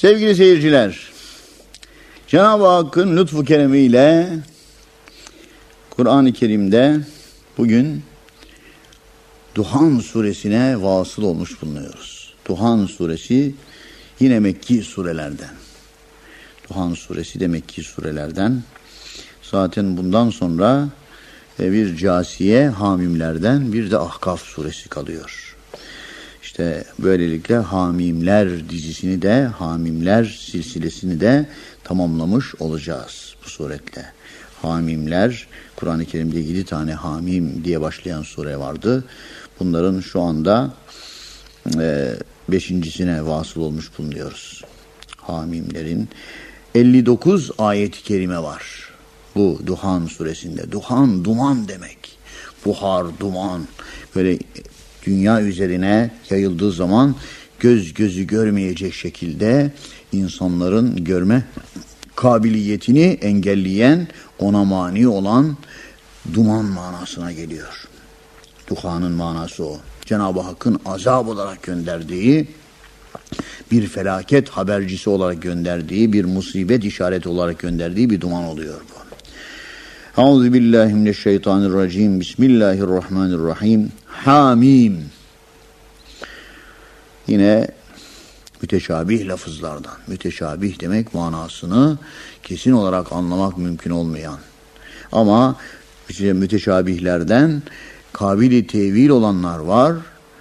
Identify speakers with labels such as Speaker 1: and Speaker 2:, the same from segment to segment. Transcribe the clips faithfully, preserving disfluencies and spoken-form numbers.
Speaker 1: Sevgili seyirciler, Cenab-ı Hakk'ın lütfu keremiyle Kur'an-ı Kerim'de bugün Duhan suresine vasıl olmuş bulunuyoruz. Duhan suresi yine Mekki surelerden. Duhan suresi de Mekki surelerden. Zaten bundan sonra bir Câsiye, Hamimlerden, bir de Ahkaf suresi kalıyor. İşte böylelikle Hamimler dizisini de, Hamimler silsilesini de tamamlamış olacağız bu suretle. Hamimler, Kur'an-ı Kerim'de yedi tane Hamim diye başlayan sure vardı. Bunların şu anda e, beşincisine vasıl olmuş bulunuyoruz. Hamimlerin elli dokuz ayet-i kerime var bu Duhan suresinde. Duhan, duman demek. Buhar, duman. Böyle dünya üzerine yayıldığı zaman göz gözü görmeyecek şekilde insanların görme kabiliyetini engelleyen, ona mani olan duman manasına geliyor. Duhanın manası o. Cenab-ı Hakk'ın azap olarak gönderdiği, bir felaket habercisi olarak gönderdiği, bir musibet işareti olarak gönderdiği bir duman oluyor bu. Euzubillahimineşşeytanirracim. Bismillahirrahmanirrahim. Hamim. Yine müteşabih lafızlardan. Müteşabih demek manasını kesin olarak anlamak mümkün olmayan. Ama işte müteşabihlerden kabili tevil olanlar var.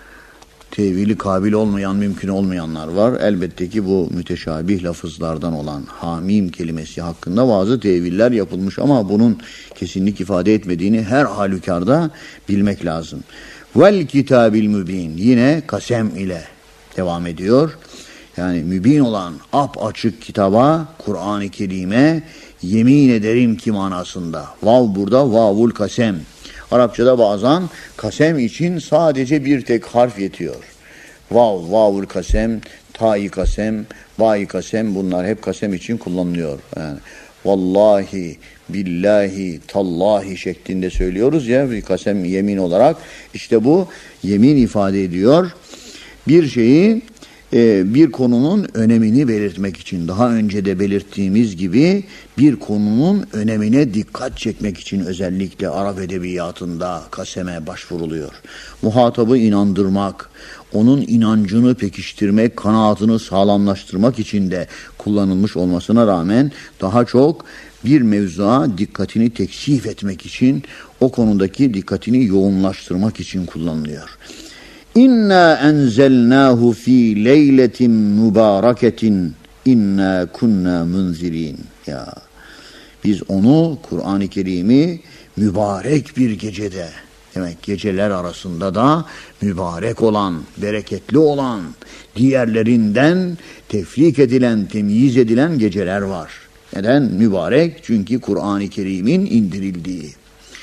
Speaker 1: Tevili kabil olmayan, mümkün olmayanlar var. Elbette ki bu müteşabih lafızlardan olan hamim kelimesi hakkında bazı teviller yapılmış ama bunun kesinlik ifade etmediğini her halükarda bilmek lazım. Vel kitabil mübin, yine kasem ile devam ediyor. Yani mübin olan ap-açık kitaba, Kur'an-ı Kerim'e yemin ederim ki manasında. Vav burada vavul kasem. Arapçada bazen kasem için sadece bir tek harf yetiyor. Vav, vavul kasem, ta'i kasem, va'i kasem, bunlar hep kasem için kullanılıyor. Yani vallahi, billahi, tallahi şeklinde söylüyoruz ya, bir kasem yemin olarak. İşte bu yemin ifade ediyor. Bir şeyi, bir konunun önemini belirtmek için, daha önce de belirttiğimiz gibi bir konunun önemine dikkat çekmek için özellikle Arap edebiyatında kaseme başvuruluyor. Muhatabı inandırmak, onun inancını pekiştirmek, kanaatını sağlamlaştırmak için de kullanılmış olmasına rağmen daha çok bir mevzuya dikkatini teksif etmek için, o konudaki dikkatini yoğunlaştırmak için kullanılıyor. İnna enzelnahu fi leyletin mübareketin inna kunna munzirin. Ya biz onu, Kur'an-ı Kerim'i mübarek bir gecede, demek geceler arasında da mübarek olan, bereketli olan, diğerlerinden tefrik edilen, temyiz edilen geceler var. Neden? Mübarek, çünkü Kur'an-ı Kerim'in indirildiği.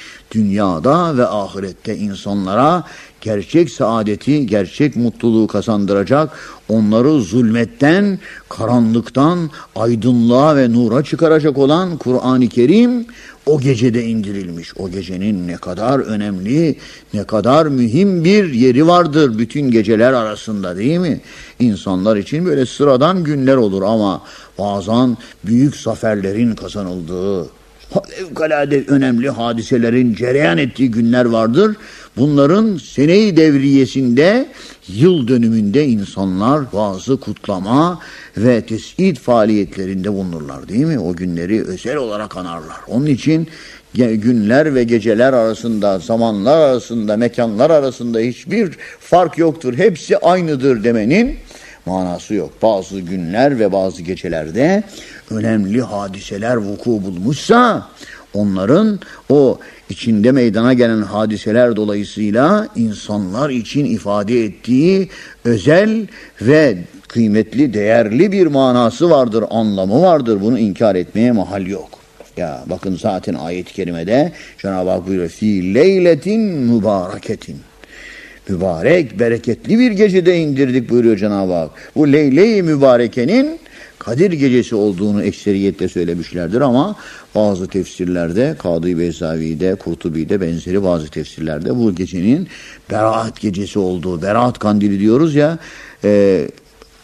Speaker 1: Dünyada ve ahirette insanlara gerçek saadeti, gerçek mutluluğu kazandıracak, onları zulmetten, karanlıktan aydınlığa ve nura çıkaracak olan Kur'an-ı Kerim o gecede indirilmiş. O gecenin ne kadar önemli, ne kadar mühim bir yeri vardır bütün geceler arasında, değil mi? İnsanlar için böyle sıradan günler olur ama bazen büyük zaferlerin kazanıldığı, fevkalade önemli hadiselerin cereyan ettiği günler vardır. Bunların sene-i devriyesinde, yıl dönümünde insanlar bazı kutlama ve tes'id faaliyetlerinde bulunurlar, değil mi? O günleri özel olarak anarlar. Onun için günler ve geceler arasında, zamanlar arasında, mekanlar arasında hiçbir fark yoktur. Hepsi aynıdır demenin manası yok. Bazı günler ve bazı gecelerde önemli hadiseler vuku bulmuşsa, onların o içinde meydana gelen hadiseler dolayısıyla insanlar için ifade ettiği özel ve kıymetli, değerli bir manası vardır, anlamı vardır. Bunu inkar etmeye mahal yok. Ya bakın zaten ayet-i kerimede Cenab-ı Hak buyuruyor. Fi leyletin mübareketin. Mübarek, bereketli bir gecede indirdik buyuruyor Cenab-ı Hak. Bu Leyle-i Mübareke'nin Kadir gecesi olduğunu ekseriyetle söylemişlerdir ama bazı tefsirlerde, Kadı Beyzavi'de, Kurtubi'de, benzeri bazı tefsirlerde bu gecenin Berat gecesi olduğu, Berat kandili diyoruz ya, e,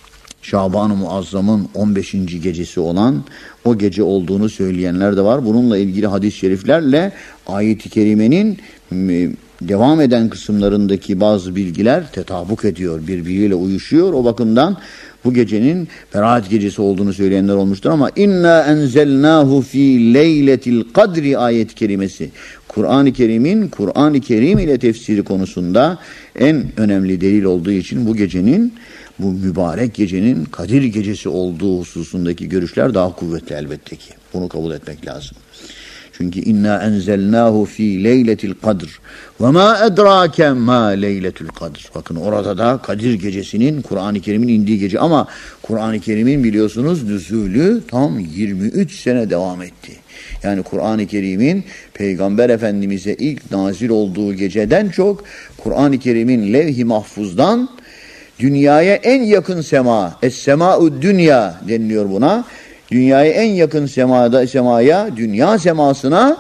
Speaker 1: Şaban-ı Muazzam'ın on beşinci gecesi olan o gece olduğunu söyleyenler de var. Bununla ilgili hadis-i şeriflerle ayet-i kerimenin devam eden kısımlarındaki bazı bilgiler tetabuk ediyor, birbiriyle uyuşuyor. O bakımdan bu gecenin Berat gecesi olduğunu söyleyenler olmuştur ama inna enzelnahu fi leyletil kadri ayet-i kerimesi Kur'an-ı Kerim'in Kur'an-ı Kerim ile tefsiri konusunda en önemli delil olduğu için bu gecenin, bu mübarek gecenin Kadir gecesi olduğu hususundaki görüşler daha kuvvetli elbette ki. Bunu kabul etmek lazım. Çünkü inna enzelnahu fi leyletil kadr ve ma edrake ma leyletul kadr. Bakın orada da Kadir gecesinin Kur'an-ı Kerim'in indiği gece ama Kur'an-ı Kerim'in biliyorsunuz nüzulü tam yirmi üç sene devam etti. Yani Kur'an-ı Kerim'in Peygamber Efendimiz'e ilk nazil olduğu geceden çok Kur'an-ı Kerim'in levh-i mahfuzdan dünyaya en yakın sema, es-sema'u dünya deniliyor buna. Dünyaya en yakın semada, semaya, dünya semasına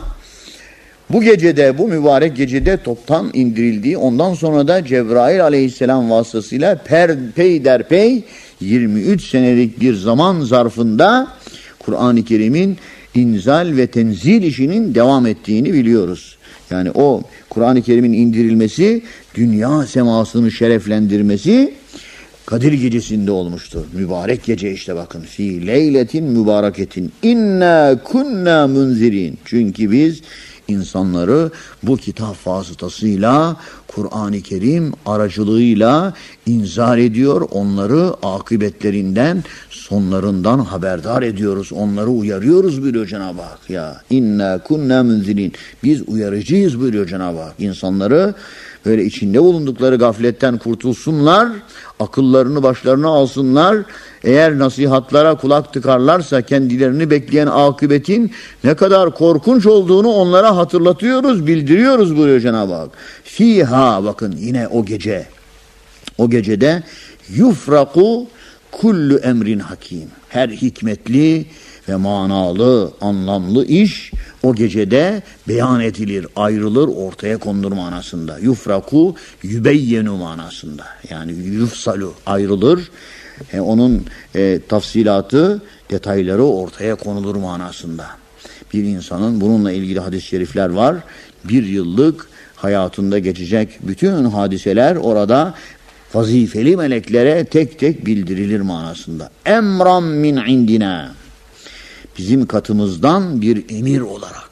Speaker 1: bu gecede, bu mübarek gecede toptan indirildiği, ondan sonra da Cebrail aleyhisselam vasıtasıyla per, peyderpey yirmi üç senelik bir zaman zarfında Kur'an-ı Kerim'in inzal ve tenzil işinin devam ettiğini biliyoruz. Yani o Kur'an-ı Kerim'in indirilmesi, dünya semasını şereflendirmesi Kadir gecesinde olmuştur. Mübarek gece işte bakın. Fi leyletin mübareketin inna kunna munzirin. Çünkü biz insanları bu kitap vasıtasıyla Kur'an-ı Kerim aracılığıyla inzar ediyor. Onları akıbetlerinden, sonlarından haberdar ediyoruz. Onları uyarıyoruz buyuruyor Cenab-ı Hak. Ya inna kunna munzirin. Biz uyarıcıyız buyuruyor Cenab-ı Hak. İnsanları böyle içinde bulundukları gafletten kurtulsunlar, akıllarını başlarına alsınlar. Eğer nasihatlara kulak tıkarlarsa kendilerini bekleyen akıbetin ne kadar korkunç olduğunu onlara hatırlatıyoruz, bildiriyoruz buyuruyor Cenab-ı Hak. Fiha, bakın yine o gece, o gecede yufraku kullu emrin hakim. Her hikmetli ve manalı, anlamlı iş o gecede beyan edilir, ayrılır, ortaya konulur manasında. Yufraku yübeyyenu manasında. Yani yufsalu, ayrılır. E, onun e, tafsilatı, detayları ortaya konulur manasında. Bir insanın bununla ilgili hadis-i şerifler var. Bir yıllık hayatında geçecek bütün hadiseler orada vazifeli meleklere tek tek bildirilir manasında. Emran min indina. Bizim katımızdan bir emir olarak.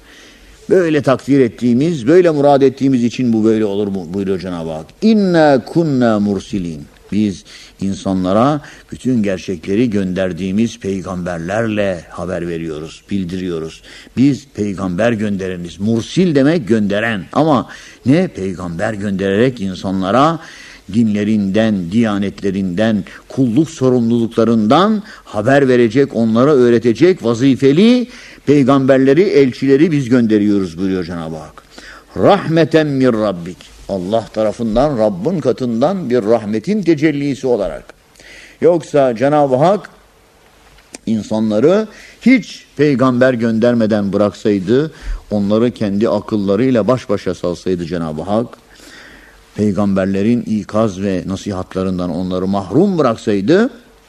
Speaker 1: Böyle takdir ettiğimiz, böyle murad ettiğimiz için bu böyle olur mu buyuruyor Cenab-ı Hak. İnna kunna mursilin. Biz insanlara bütün gerçekleri gönderdiğimiz peygamberlerle haber veriyoruz, bildiriyoruz. Biz peygamber göndereniz. Mursil demek gönderen. Ama ne? Peygamber göndererek insanlara dinlerinden, diyanetlerinden, kulluk sorumluluklarından haber verecek, onlara öğretecek vazifeli peygamberleri, elçileri biz gönderiyoruz buyuruyor Cenab-ı Hak. Rahmeten min Rabbik. Allah tarafından, Rabbin katından bir rahmetin tecellisi olarak. Yoksa Cenab-ı Hak insanları hiç peygamber göndermeden bıraksaydı, onları kendi akıllarıyla baş başa salsaydı Cenab-ı Hak, peygamberlerin ikaz ve nasihatlarından onları mahrum bıraksaydı,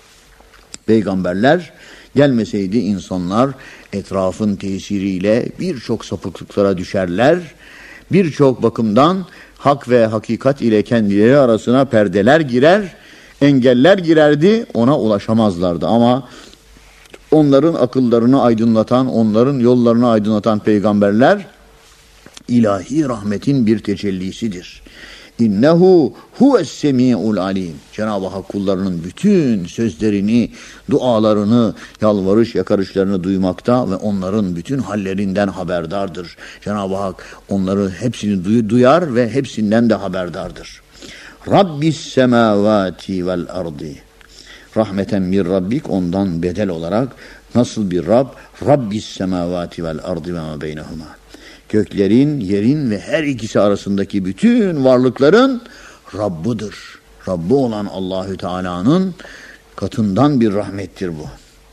Speaker 1: peygamberler gelmeseydi insanlar etrafın tesiriyle birçok sapıklıklara düşerler, birçok bakımdan hak ve hakikat ile kendileri arasına perdeler girer, engeller girerdi, ona ulaşamazlardı. Ama onların akıllarını aydınlatan, onların yollarını aydınlatan peygamberler ilahi rahmetin bir tecellisidir. İnnehu huves-semi'ul alim. Cenab-ı Hak kullarının bütün sözlerini, dualarını, yalvarış yakarışlarını duymakta ve onların bütün hallerinden haberdardır. Cenab-ı Hak onları hepsini duyar ve hepsinden de haberdardır. Rabbis semavati vel ardi. Rahmeten bir Rabbik, ondan bedel olarak nasıl bir Rab? Rabbis semavati vel ardi ve ma beynehuma. Göklerin, yerin ve her ikisi arasındaki bütün varlıkların Rabbıdır. Rabbi olan Allahü Teala'nın katından bir rahmettir bu.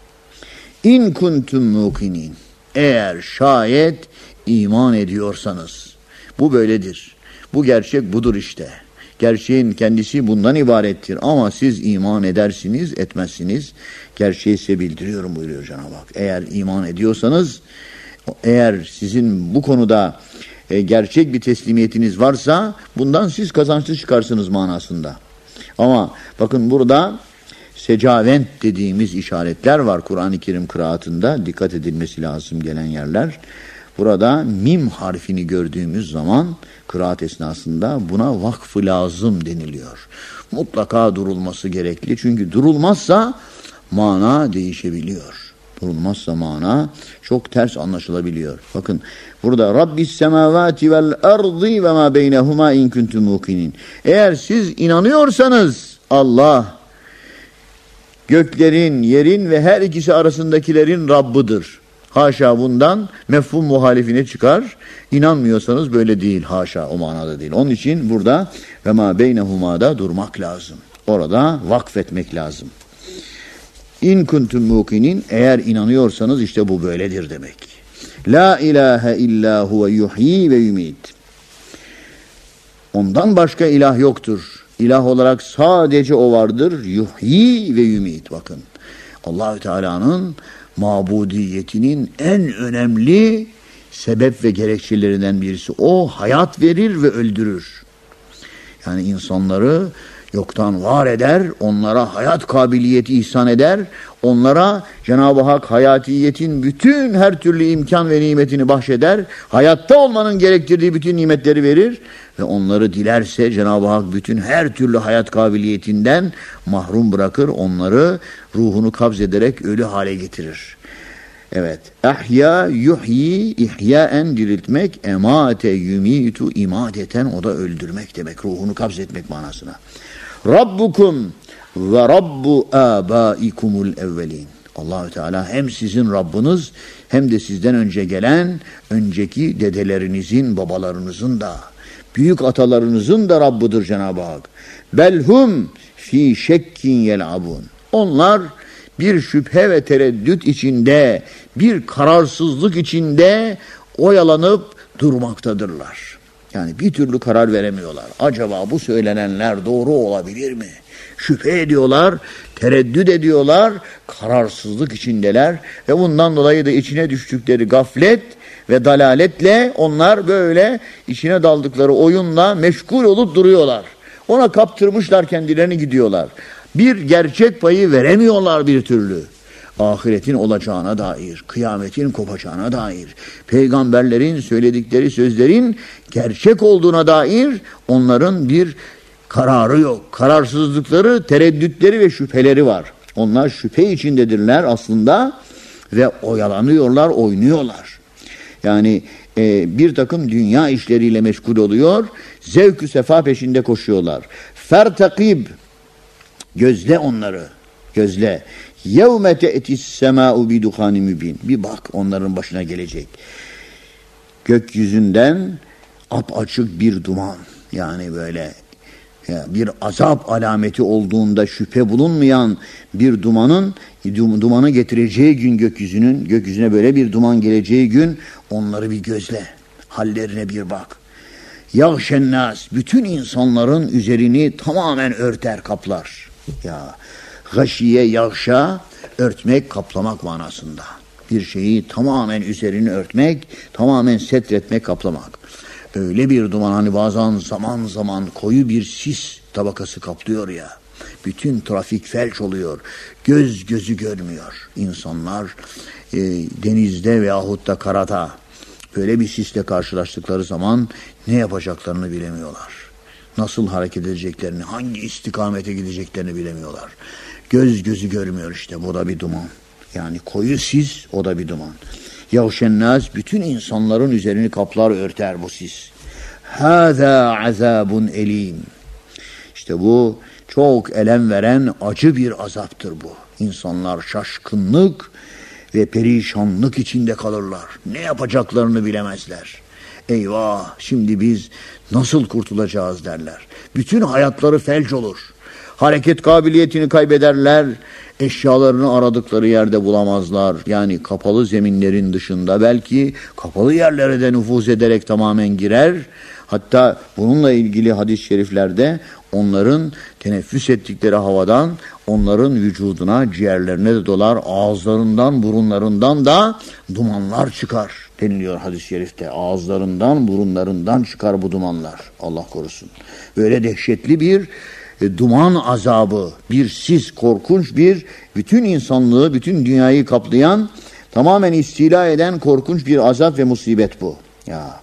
Speaker 1: İn kuntum mukinin. Eğer şayet iman ediyorsanız. Bu böyledir. Bu gerçek budur işte. Gerçeğin kendisi bundan ibarettir. Ama siz iman edersiniz, etmezsiniz. Gerçeği size bildiriyorum buyuruyor Cenab-ı Hak. Eğer iman ediyorsanız, eğer sizin bu konuda e, gerçek bir teslimiyetiniz varsa bundan siz kazançlı çıkarsınız manasında. Ama bakın burada secavent dediğimiz işaretler var Kur'an-ı Kerim kıraatında. Dikkat edilmesi lazım gelen yerler. Burada mim harfini gördüğümüz zaman kıraat esnasında buna vakfı lazım deniliyor. Mutlaka durulması gerekli. Çünkü durulmazsa mana değişebiliyor. Durulmazsa mana çok ters anlaşılabiliyor. Bakın burada Rabbis semavati vel ardı ve ma beynehuma in kuntum mukinin. Eğer siz inanıyorsanız Allah göklerin, yerin ve her ikisi arasındakilerin Rabbıdır. Haşa bundan mefhum muhalifine çıkar. İnanmıyorsanız böyle değil. Haşa o manada değil. Onun için burada ve ma beynehuma'da durmak lazım. Orada vakfetmek lazım. İn kuntum mukinin, eğer inanıyorsanız işte bu böyledir demek. La ilahe illa huve yuhyi ve yumit. Ondan başka ilah yoktur. İlah olarak sadece o vardır. Yuhyi ve yumit. Bakın Allahü Teala'nın mabudiyetinin en önemli sebep ve gerekçelerinden birisi. O hayat verir ve öldürür. Yani insanları yoktan var eder, onlara hayat kabiliyeti ihsan eder, onlara Cenab-ı Hak hayatiyetin bütün her türlü imkan ve nimetini bahşeder, hayatta olmanın gerektirdiği bütün nimetleri verir ve onları dilerse Cenab-ı Hak bütün her türlü hayat kabiliyetinden mahrum bırakır, onları ruhunu kabz ederek ölü hale getirir. Evet. Ahya yuhyi, ihyaen diriltmek, emate yumitu imadeten, o da öldürmek demek, ruhunu kabz etmek manasına. Rabbukum ve Rabbu âbâikumul evvelin. Allahü Teala hem sizin Rabbiniz hem de sizden önce gelen önceki dedelerinizin, babalarınızın da, büyük atalarınızın da Rabbidir Cenab-ı Hak. Belhum fi şekkin yel'abun. Onlar bir şüphe ve tereddüt içinde, bir kararsızlık içinde oyalanıp durmaktadırlar. Yani bir türlü karar veremiyorlar. Acaba bu söylenenler doğru olabilir mi? Şüphe ediyorlar, tereddüt ediyorlar, kararsızlık içindeler ve bundan dolayı da içine düştükleri gaflet ve dalaletle onlar böyle içine daldıkları oyunla meşgul olup duruyorlar. Ona kaptırmışlar kendilerini, gidiyorlar. Bir gerçek payı veremiyorlar bir türlü. Ahiretin olacağına dair, kıyametin kopacağına dair, peygamberlerin söyledikleri sözlerin gerçek olduğuna dair onların bir kararı yok. Kararsızlıkları, tereddütleri ve şüpheleri var. Onlar şüphe içindedirler aslında ve oyalanıyorlar, oynuyorlar. Yani e, bir takım dünya işleriyle meşgul oluyor, zevk-ü sefa peşinde koşuyorlar. Fertakib, gözle onları, gözle. يَوْمَ تَأْتِ السَّمَاءُ بِدُخَانِ مُبِينٍ. Bir bak onların başına gelecek. Gökyüzünden apaçık bir duman, yani böyle bir azap alameti olduğunda şüphe bulunmayan bir dumanın dumanı getireceği gün, gökyüzünün gökyüzüne böyle bir duman geleceği gün, onları bir gözle, hallerine bir bak. Yağşennâs, bütün insanların üzerini tamamen örter, kaplar. Ya gâşiye yağşa, örtmek, kaplamak manasında. Bir şeyi tamamen üzerini örtmek, tamamen setretmek, kaplamak. Öyle bir duman, hani bazen zaman zaman koyu bir sis tabakası kaplıyor ya. Bütün trafik felç oluyor. Göz gözü görmüyor. İnsanlar e, denizde veyahut da karada böyle bir sisle karşılaştıkları zaman ne yapacaklarını bilemiyorlar. Nasıl hareket edeceklerini, hangi istikamete gideceklerini bilemiyorlar. Göz gözü görmüyor işte, bu da bir duman. Yani koyu sis, o da bir duman. Yavşennâs, bütün insanların üzerini kaplar, örter bu sis. Hâzâ azâbun elîm. İşte bu çok elem veren acı bir azaptır bu. İnsanlar şaşkınlık ve perişanlık içinde kalırlar. Ne yapacaklarını bilemezler. Eyvah, şimdi biz nasıl kurtulacağız derler. Bütün hayatları felç olur. Hareket kabiliyetini kaybederler. Eşyalarını aradıkları yerde bulamazlar. Yani kapalı zeminlerin dışında belki kapalı yerlere de nüfuz ederek tamamen girer. Hatta bununla ilgili hadis-i şeriflerde onların teneffüs ettikleri havadan onların vücuduna, ciğerlerine de dolar, ağızlarından, burunlarından da dumanlar çıkar deniliyor hadis-i şerifte. Ağızlarından, burunlarından çıkar bu dumanlar. Allah korusun. Böyle dehşetli bir e, duman azabı, bir sis, korkunç bir, bütün insanlığı, bütün dünyayı kaplayan, tamamen istila eden korkunç bir azap ve musibet bu. Ya.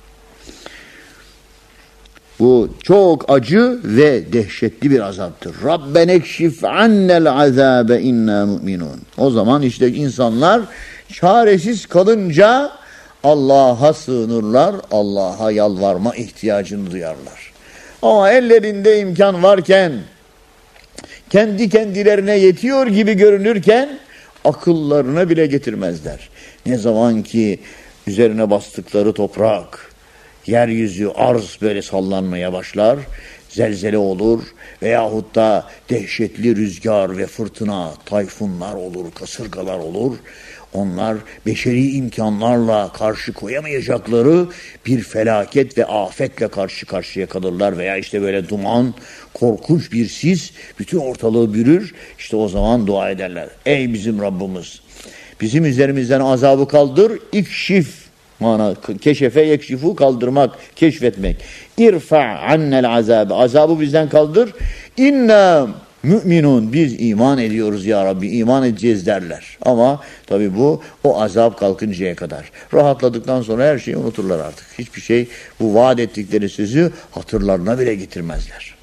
Speaker 1: Bu çok acı ve dehşetli bir azaptır. Rabbena ekşif annel azabe inna mu'minun. O zaman işte insanlar çaresiz kalınca Allah'a sığınırlar, Allah'a yalvarma ihtiyacını duyarlar. Ama ellerinde imkan varken, kendi kendilerine yetiyor gibi görünürken akıllarına bile getirmezler. Ne zaman ki üzerine bastıkları toprak, yeryüzü, arz böyle sallanmaya başlar, zelzele olur veyahut da dehşetli rüzgar ve fırtına, tayfunlar olur, kasırgalar olur. Onlar beşeri imkanlarla karşı koyamayacakları bir felaket ve afetle karşı karşıya kalırlar veya işte böyle duman, korkunç bir sis bütün ortalığı bürür. İşte o zaman dua ederler. Ey bizim Rabbimiz, bizim üzerimizden azabı kaldır, ikşif, mana keşefe yekşifu, kaldırmak, keşfetmek. İrfa annel azabı, azabı bizden kaldır. İnna müminun, biz iman ediyoruz ya Rabbi, iman edeceğiz derler. Ama tabii bu o azap kalkıncaya kadar. Rahatladıktan sonra her şeyi unuturlar artık. Hiçbir şey, bu vaat ettikleri sözü hatırlarına bile getirmezler.